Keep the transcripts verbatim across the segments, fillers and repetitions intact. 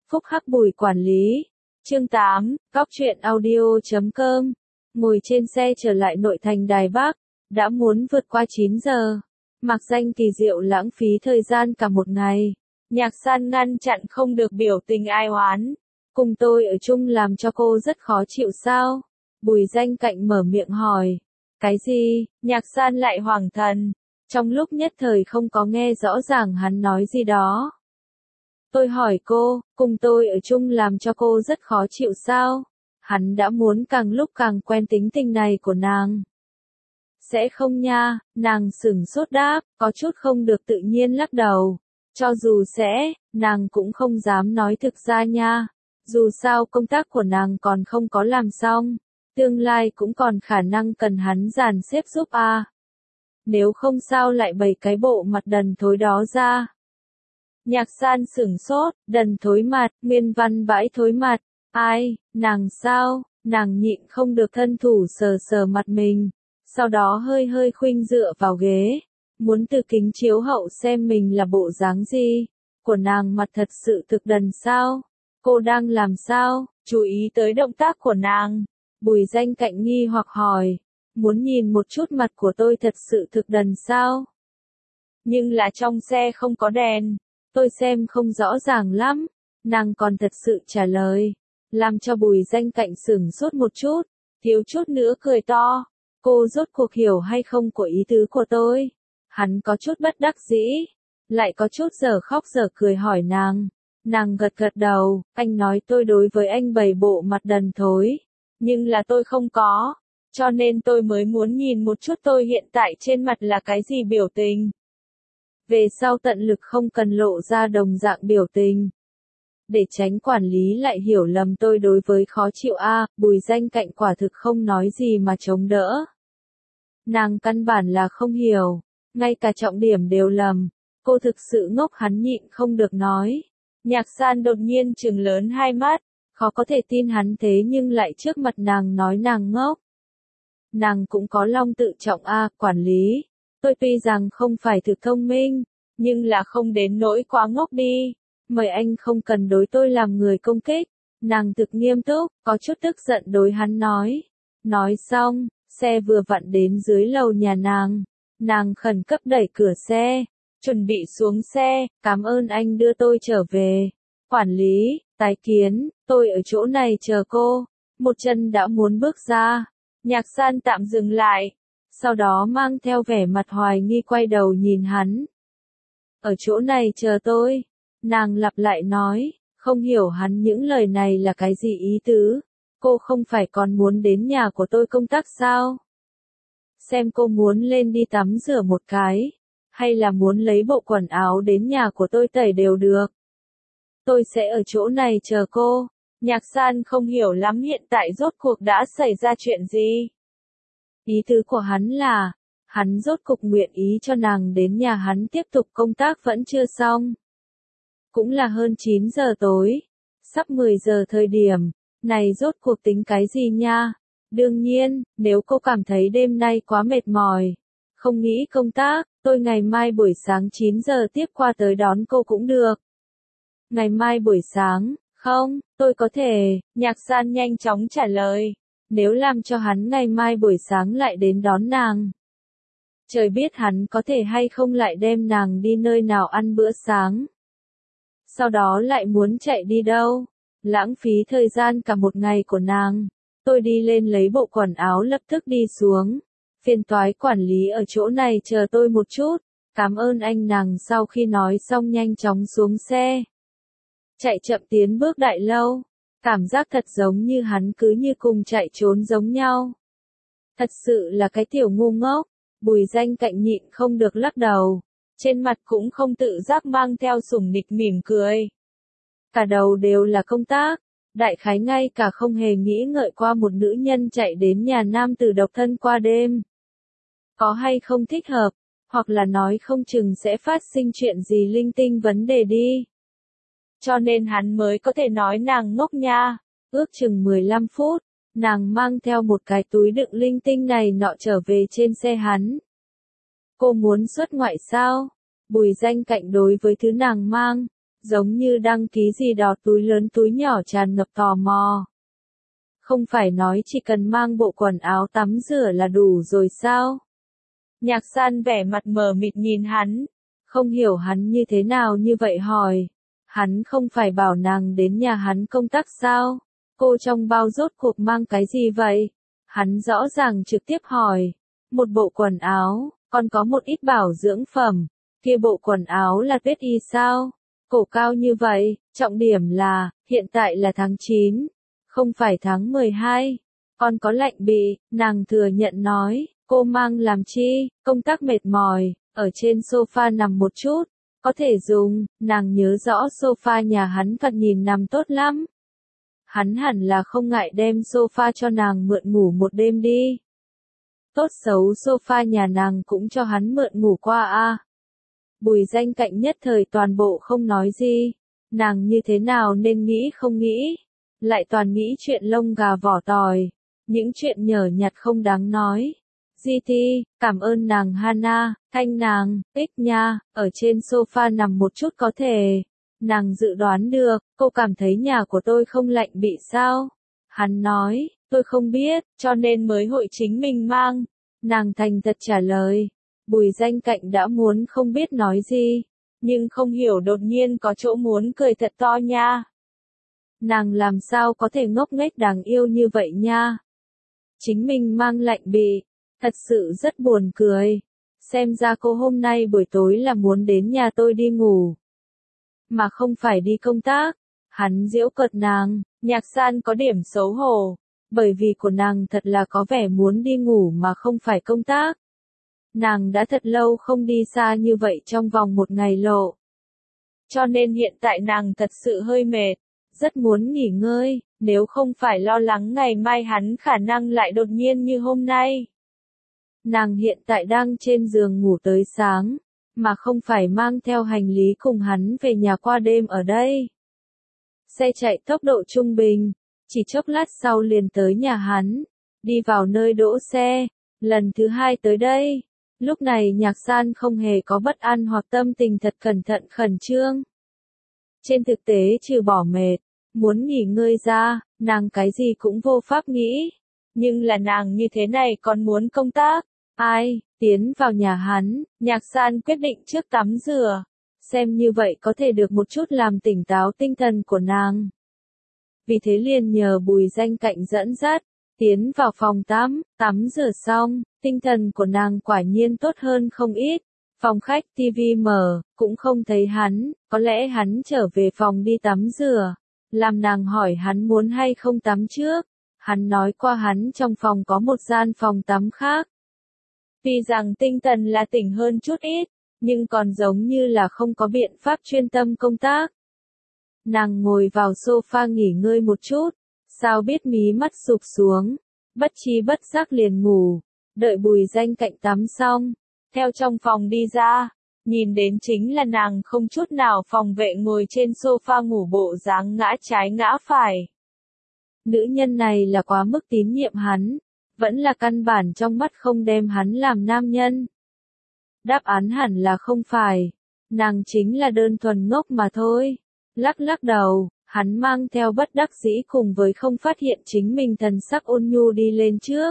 Phúc Hắc Bùi quản lý. Chương tám, Cóc truyện audio chấm com. Ngồi trên xe trở lại nội thành Đài Bắc, đã muốn vượt qua chín giờ. Mạc Danh kỳ diệu lãng phí thời gian cả một ngày. Nhạc San ngăn chặn không được biểu tình ai oán. Cùng tôi ở chung làm cho cô rất khó chịu sao? Bùi Danh Cạnh mở miệng hỏi. Cái gì? Nhạc San lại hoảng thần. Trong lúc nhất thời không có nghe rõ ràng hắn nói gì đó. Tôi hỏi cô, cùng tôi ở chung làm cho cô rất khó chịu sao? Hắn đã muốn càng lúc càng quen tính tình này của nàng. Sẽ không nha, nàng sửng sốt đáp, có chút không được tự nhiên lắc đầu. Cho dù sẽ, nàng cũng không dám nói thực ra nha. Dù sao công tác của nàng còn không có làm xong, tương lai cũng còn khả năng cần hắn dàn xếp giúp à. Nếu không sao lại bày cái bộ mặt đần thối đó ra. Nhạc San sửng sốt, đần thối mặt, nguyên văn bãi thối mặt. Ai, nàng sao, nàng nhịn không được thân thủ sờ sờ mặt mình. Sau đó hơi hơi khuynh dựa vào ghế. Muốn từ kính chiếu hậu xem mình là bộ dáng gì. Của nàng mặt thật sự thực đần sao? Cô đang làm sao? Chú ý tới động tác của nàng. Bùi Danh Cạnh nghi hoặc hỏi. Muốn nhìn một chút mặt của tôi thật sự thực đần sao? Nhưng là trong xe không có đèn. Tôi xem không rõ ràng lắm. Nàng còn thật sự trả lời. Làm cho Bùi Danh Cạnh sửng sốt một chút. Thiếu chút nữa cười to. Cô rốt cuộc hiểu hay không của ý tứ của tôi? Hắn có chút bất đắc dĩ. Lại có chút giờ khóc giờ cười hỏi nàng. Nàng gật gật đầu. Anh nói tôi đối với anh bày bộ mặt đần thối. Nhưng là tôi không có. Cho nên tôi mới muốn nhìn một chút tôi hiện tại trên mặt là cái gì biểu tình. Về sau tận lực không cần lộ ra đồng dạng biểu tình. Để tránh quản lý lại hiểu lầm tôi đối với khó chịu a. Bùi Danh Cạnh quả thực không nói gì mà chống đỡ. Nàng căn bản là không hiểu. Ngay cả trọng điểm đều lầm. Cô thực sự ngốc, hắn nhịn không được nói. Nhạc San đột nhiên trừng lớn hai mắt. Khó có thể tin hắn thế nhưng lại trước mặt nàng nói nàng ngốc. Nàng cũng có lòng tự trọng a. Quản lý. Tôi tuy rằng không phải thực thông minh, nhưng là không đến nỗi quá ngốc đi. Mời anh không cần đối tôi làm người công kích. Nàng thực nghiêm túc, có chút tức giận đối hắn nói. Nói xong, xe vừa vặn đến dưới lầu nhà nàng. Nàng khẩn cấp đẩy cửa xe, chuẩn bị xuống xe, cảm ơn anh đưa tôi trở về. Quản lý, tái kiến, tôi ở chỗ này chờ cô. Một chân đã muốn bước ra. Nhạc San tạm dừng lại. Sau đó mang theo vẻ mặt hoài nghi quay đầu nhìn hắn. Ở chỗ này chờ tôi. Nàng lặp lại nói, không hiểu hắn những lời này là cái gì ý tứ. Cô không phải còn muốn đến nhà của tôi công tác sao? Xem cô muốn lên đi tắm rửa một cái. Hay là muốn lấy bộ quần áo đến nhà của tôi tẩy đều được. Tôi sẽ ở chỗ này chờ cô. Nhạc San không hiểu lắm hiện tại rốt cuộc đã xảy ra chuyện gì. Ý tứ của hắn là, hắn rốt cục nguyện ý cho nàng đến nhà hắn tiếp tục công tác vẫn chưa xong. Cũng là hơn chín giờ tối, sắp mười giờ thời điểm, này rốt cuộc tính cái gì nha? Đương nhiên, nếu cô cảm thấy đêm nay quá mệt mỏi, không nghĩ công tác, tôi ngày mai buổi sáng chín giờ tiếp qua tới đón cô cũng được. Ngày mai buổi sáng, không, tôi có thể, Nhạc San nhanh chóng trả lời. Nếu làm cho hắn ngày mai buổi sáng lại đến đón nàng. Trời biết hắn có thể hay không lại đem nàng đi nơi nào ăn bữa sáng. Sau đó lại muốn chạy đi đâu. Lãng phí thời gian cả một ngày của nàng. Tôi đi lên lấy bộ quần áo lập tức đi xuống. Phiền toái quản lý ở chỗ này chờ tôi một chút. Cảm ơn anh. Nàng sau khi nói xong nhanh chóng xuống xe. Chạy chậm tiến bước đại lâu. Cảm giác thật giống như hắn cứ như cùng chạy trốn giống nhau. Thật sự là cái tiểu ngu ngốc. Bùi Danh Cạnh nhịn không được lắc đầu. Trên mặt cũng không tự giác mang theo sủng nịch mỉm cười. Cả đầu đều là công tác. Đại khái ngay cả không hề nghĩ ngợi qua một nữ nhân chạy đến nhà nam tử độc thân qua đêm. Có hay không thích hợp, hoặc là nói không chừng sẽ phát sinh chuyện gì linh tinh vấn đề đi. Cho nên hắn mới có thể nói nàng ngốc nha. Ước chừng mười lăm phút, nàng mang theo một cái túi đựng linh tinh này nọ trở về trên xe hắn. Cô muốn xuất ngoại sao? Bùi Danh Cạnh đối với thứ nàng mang, giống như đăng ký gì đó túi lớn túi nhỏ tràn ngập tò mò. Không phải nói chỉ cần mang bộ quần áo tắm rửa là đủ rồi sao? Nhạc San vẻ mặt mờ mịt nhìn hắn. Không hiểu hắn như thế nào như vậy hỏi. Hắn không phải bảo nàng đến nhà hắn công tác sao? Cô trong bao rốt cuộc mang cái gì vậy? Hắn rõ ràng trực tiếp hỏi. Một bộ quần áo, còn có một ít bảo dưỡng phẩm. Kia bộ quần áo là tuyết y sao? Cổ cao như vậy, trọng điểm là, hiện tại là tháng chín, không phải tháng mười hai. Còn có lạnh bị, nàng thừa nhận nói, cô mang làm chi, công tác mệt mỏi, ở trên sofa nằm một chút, có thể dùng, nàng nhớ rõ sofa nhà hắn thật nhìn nằm tốt lắm. Hắn hẳn là không ngại đem sofa cho nàng mượn ngủ một đêm đi. Tốt xấu sofa nhà nàng cũng cho hắn mượn ngủ qua a. Bùi Danh Cạnh nhất thời toàn bộ không nói gì, nàng như thế nào nên nghĩ không nghĩ, lại toàn nghĩ chuyện lông gà vỏ tỏi, những chuyện nhở nhặt không đáng nói. giê tê, cảm ơn nàng Hana, thanh nàng, ích nha, ở trên sofa nằm một chút có thể. Nàng dự đoán được, cô cảm thấy nhà của tôi không lạnh bị sao? Hắn nói, tôi không biết, cho nên mới hội chính mình mang. Nàng thành thật trả lời. Bùi Danh Cạnh đã muốn không biết nói gì, nhưng không hiểu đột nhiên có chỗ muốn cười thật to nha. Nàng làm sao có thể ngốc nghếch đáng yêu như vậy nha. Chính mình mang lạnh bị, thật sự rất buồn cười. Xem ra cô hôm nay buổi tối là muốn đến nhà tôi đi ngủ, mà không phải đi công tác. Hắn giễu cợt nàng, Nhạc San có điểm xấu hổ, bởi vì của nàng thật là có vẻ muốn đi ngủ mà không phải công tác. Nàng đã thật lâu không đi xa như vậy trong vòng một ngày lộ. Cho nên hiện tại nàng thật sự hơi mệt, rất muốn nghỉ ngơi, nếu không phải lo lắng ngày mai hắn khả năng lại đột nhiên như hôm nay. Nàng hiện tại đang trên giường ngủ tới sáng, mà không phải mang theo hành lý cùng hắn về nhà qua đêm ở đây. Xe chạy tốc độ trung bình, chỉ chốc lát sau liền tới nhà hắn, đi vào nơi đỗ xe, lần thứ hai tới đây. Lúc này Nhạc San không hề có bất an hoặc tâm tình thật cẩn thận khẩn trương. Trên thực tế trừ bỏ mệt, muốn nghỉ ngơi ra, nàng cái gì cũng vô pháp nghĩ. Nhưng là nàng như thế này còn muốn công tác. Ai, tiến vào nhà hắn, Nhạc San quyết định trước tắm rửa. Xem như vậy có thể được một chút làm tỉnh táo tinh thần của nàng. Vì thế liền nhờ Bùi Danh Cạnh dẫn dắt, tiến vào phòng tắm, tắm rửa xong, tinh thần của nàng quả nhiên tốt hơn không ít. Phòng khách tivi mở, cũng không thấy hắn, có lẽ hắn trở về phòng đi tắm rửa. Làm nàng hỏi hắn muốn hay không tắm trước. Hắn nói qua hắn trong phòng có một gian phòng tắm khác. Tuy rằng tinh thần là tỉnh hơn chút ít, nhưng còn giống như là không có biện pháp chuyên tâm công tác. Nàng ngồi vào sofa nghỉ ngơi một chút, sao biết mí mắt sụp xuống, bất chi bất giác liền ngủ, đợi Bùi Danh Cạnh tắm xong, theo trong phòng đi ra, nhìn đến chính là nàng không chút nào phòng vệ ngồi trên sofa ngủ bộ dáng ngã trái ngã phải. Nữ nhân này là quá mức tín nhiệm hắn, vẫn là căn bản trong mắt không đem hắn làm nam nhân. Đáp án hẳn là không phải, nàng chính là đơn thuần ngốc mà thôi. Lắc lắc đầu, hắn mang theo bất đắc dĩ cùng với không phát hiện chính mình thần sắc ôn nhu đi lên trước.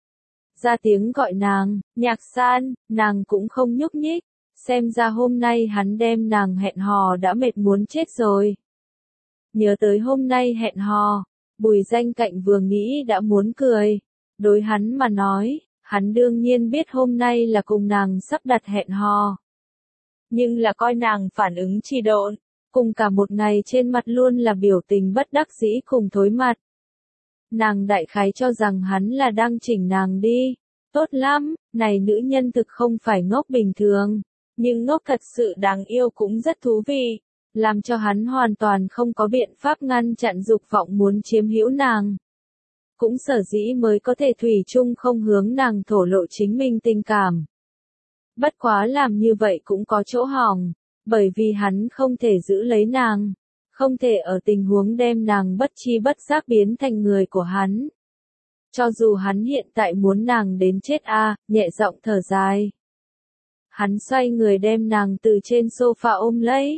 Ra tiếng gọi nàng, Nhạc San, nàng cũng không nhúc nhích, xem ra hôm nay hắn đem nàng hẹn hò đã mệt muốn chết rồi. Nhớ tới hôm nay hẹn hò, Bùi Danh Cạnh vừa nghĩ đã muốn cười, đối hắn mà nói, hắn đương nhiên biết hôm nay là cùng nàng sắp đặt hẹn hò. Nhưng là coi nàng phản ứng trì độn, cùng cả một ngày trên mặt luôn là biểu tình bất đắc dĩ cùng thối mặt. Nàng đại khái cho rằng hắn là đang chỉnh nàng đi. Tốt lắm, này nữ nhân thực không phải ngốc bình thường, nhưng ngốc thật sự đáng yêu cũng rất thú vị, làm cho hắn hoàn toàn không có biện pháp ngăn chặn dục vọng muốn chiếm hữu nàng. Cũng sở dĩ mới có thể thủy chung không hướng nàng thổ lộ chính mình tình cảm. Bất quá làm như vậy cũng có chỗ hỏng, bởi vì hắn không thể giữ lấy nàng, không thể ở tình huống đem nàng bất chi bất giác biến thành người của hắn. Cho dù hắn hiện tại muốn nàng đến chết a, à, nhẹ giọng thở dài. Hắn xoay người đem nàng từ trên sofa ôm lấy,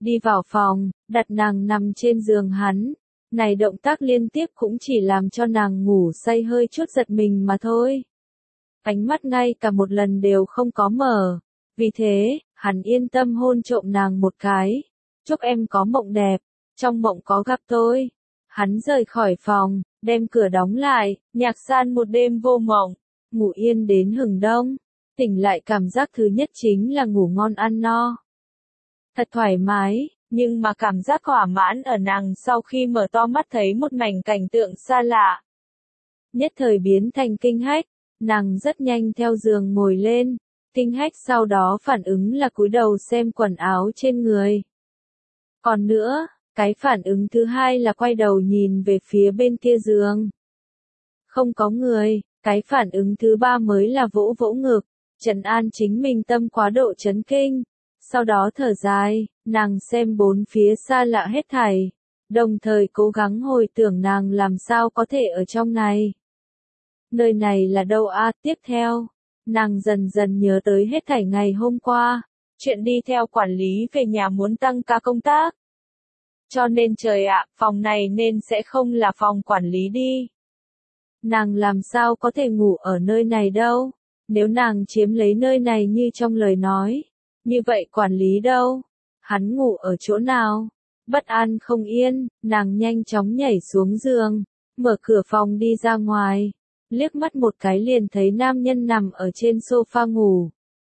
đi vào phòng, đặt nàng nằm trên giường hắn. Này động tác liên tiếp cũng chỉ làm cho nàng ngủ say hơi chút giật mình mà thôi. Ánh mắt ngay cả một lần đều không có mở. Vì thế, hắn yên tâm hôn trộm nàng một cái. Chúc em có mộng đẹp, trong mộng có gặp tôi. Hắn rời khỏi phòng, đem cửa đóng lại, Nhạc San một đêm vô mộng, ngủ yên đến hừng đông. Tỉnh lại cảm giác thứ nhất chính là ngủ ngon ăn no. Thật thoải mái, nhưng mà cảm giác thỏa mãn ở nàng sau khi mở to mắt thấy một mảnh cảnh tượng xa lạ. Nhất thời biến thành kinh hách, nàng rất nhanh theo giường ngồi lên, kinh hách sau đó phản ứng là cúi đầu xem quần áo trên người. Còn nữa, cái phản ứng thứ hai là quay đầu nhìn về phía bên kia giường. Không có người, cái phản ứng thứ ba mới là vỗ vỗ ngực, trấn an chính mình tâm quá độ chấn kinh. Sau đó thở dài, nàng xem bốn phía xa lạ hết thảy, đồng thời cố gắng hồi tưởng nàng làm sao có thể ở trong này. Nơi này là đâu a? À, tiếp theo, nàng dần dần nhớ tới hết thảy ngày hôm qua, chuyện đi theo quản lý về nhà muốn tăng ca công tác. Cho nên trời ạ, phòng này nên sẽ không là phòng quản lý đi. Nàng làm sao có thể ngủ ở nơi này đâu, nếu nàng chiếm lấy nơi này như trong lời nói. Như vậy quản lý đâu? Hắn ngủ ở chỗ nào? Bất an không yên, nàng nhanh chóng nhảy xuống giường, mở cửa phòng đi ra ngoài, liếc mắt một cái liền thấy nam nhân nằm ở trên sofa ngủ.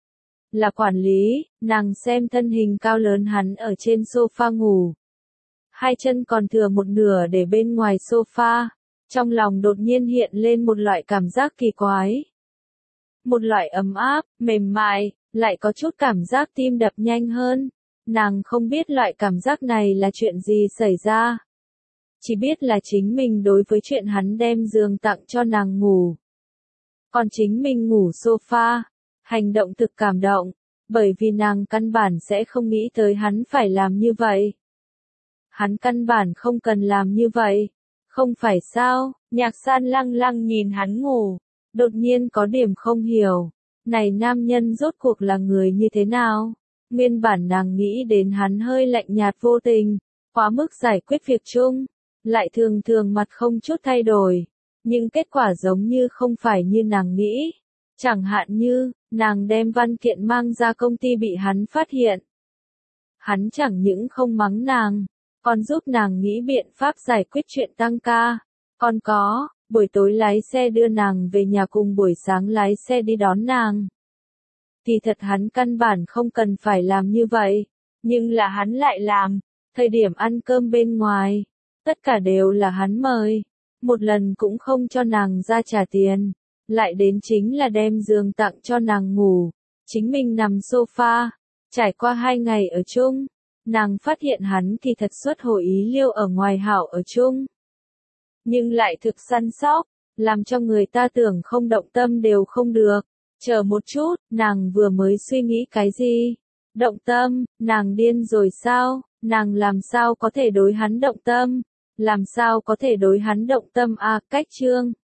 Là quản lý, nàng xem thân hình cao lớn hắn ở trên sofa ngủ. Hai chân còn thừa một nửa để bên ngoài sofa, trong lòng đột nhiên hiện lên một loại cảm giác kỳ quái. Một loại ấm áp, mềm mại, lại có chút cảm giác tim đập nhanh hơn. Nàng không biết loại cảm giác này là chuyện gì xảy ra. Chỉ biết là chính mình đối với chuyện hắn đem giường tặng cho nàng ngủ. Còn chính mình ngủ sofa, hành động thực cảm động, bởi vì nàng căn bản sẽ không nghĩ tới hắn phải làm như vậy. Hắn căn bản không cần làm như vậy, không phải sao? Nhạc San lăng lăng nhìn hắn ngủ, đột nhiên có điểm không hiểu. Này nam nhân rốt cuộc là người như thế nào? Nguyên bản nàng nghĩ đến hắn hơi lạnh nhạt vô tình, quá mức giải quyết việc chung, lại thường thường mặt không chút thay đổi. Nhưng kết quả giống như không phải như nàng nghĩ. Chẳng hạn như, nàng đem văn kiện mang ra công ty bị hắn phát hiện. Hắn chẳng những không mắng nàng, còn giúp nàng nghĩ biện pháp giải quyết chuyện tăng ca. Còn có, buổi tối lái xe đưa nàng về nhà cùng buổi sáng lái xe đi đón nàng. Thì thật hắn căn bản không cần phải làm như vậy, nhưng là hắn lại làm. Thời điểm ăn cơm bên ngoài, tất cả đều là hắn mời, một lần cũng không cho nàng ra trả tiền, lại đến chính là đem giường tặng cho nàng ngủ, chính mình nằm sofa. Trải qua hai ngày ở chung, nàng phát hiện hắn thì thật xuất hồi ý liêu ở ngoài hảo ở chung. Nhưng lại thực săn sóc, làm cho người ta tưởng không động tâm đều không được. Chờ một chút, nàng vừa mới suy nghĩ cái gì? Động tâm, nàng điên rồi sao? Nàng làm sao có thể đối hắn động tâm? Làm sao có thể đối hắn động tâm à? Cách chương